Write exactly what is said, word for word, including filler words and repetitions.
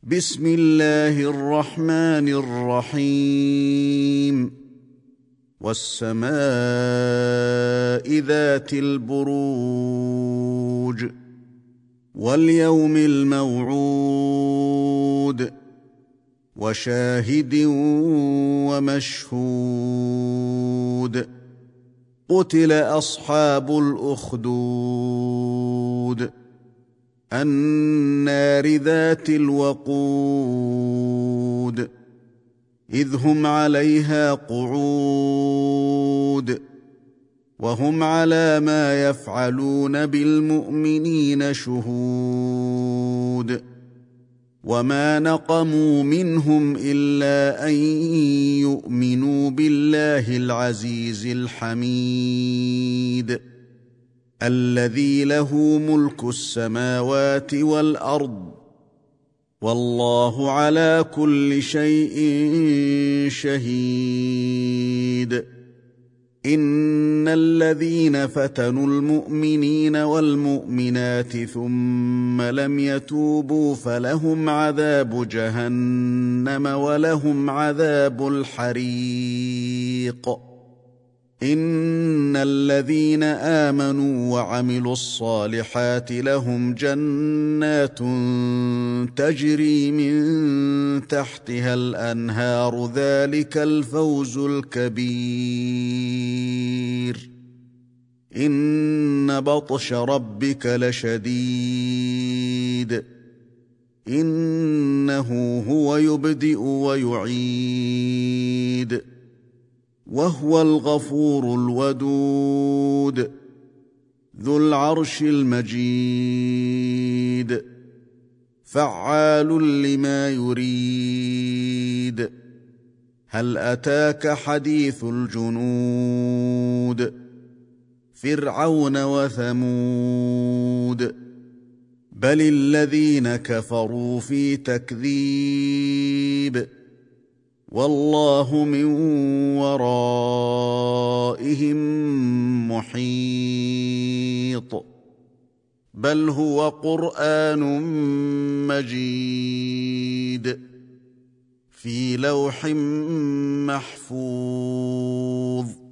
بسم الله الرحمن الرحيم والسماء ذات البروج واليوم الموعود وشاهد ومشهود قتل أصحاب الأخدود النار ذات الوقود إذ هم عليها قعود وهم على ما يفعلون بالمؤمنين شهود وما نقموا منهم إلا أن يؤمنوا بالله العزيز الحميد الذي له ملك السماوات والأرض والله على كل شيء شهيد إن الذين فتنوا المؤمنين والمؤمنات ثم لم يتوبوا فلهم عذاب جهنم ولهم عذاب الحريق إن الذين آمنوا وعملوا الصالحات لهم جنات تجري من تحتها الأنهار ذلك الفوز الكبير إن بطش ربك لشديد إنه هو يبدئ ويعيد وهو الغفور الودود ذو العرش المجيد فعال لما يريد هل أتاك حديث الجنود فرعون وثمود بل الذين كفروا في تكذيب والله من ورائهم محيط بل هو قرآن مجيد في لوح محفوظ